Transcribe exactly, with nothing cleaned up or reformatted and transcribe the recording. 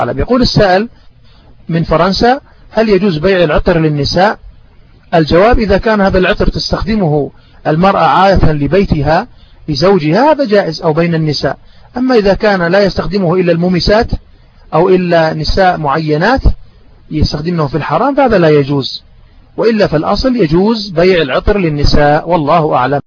يقول السائل من فرنسا: هل يجوز بيع العطر للنساء؟ الجواب: إذا كان هذا العطر تستخدمه المرأة عادة لبيتها لزوجها هذا جائز، أو بين النساء. أما إذا كان لا يستخدمه إلا المومسات أو إلا نساء معينات يستخدمه في الحرام فهذا لا يجوز، وإلا فالأصل يجوز بيع العطر للنساء، والله أعلم.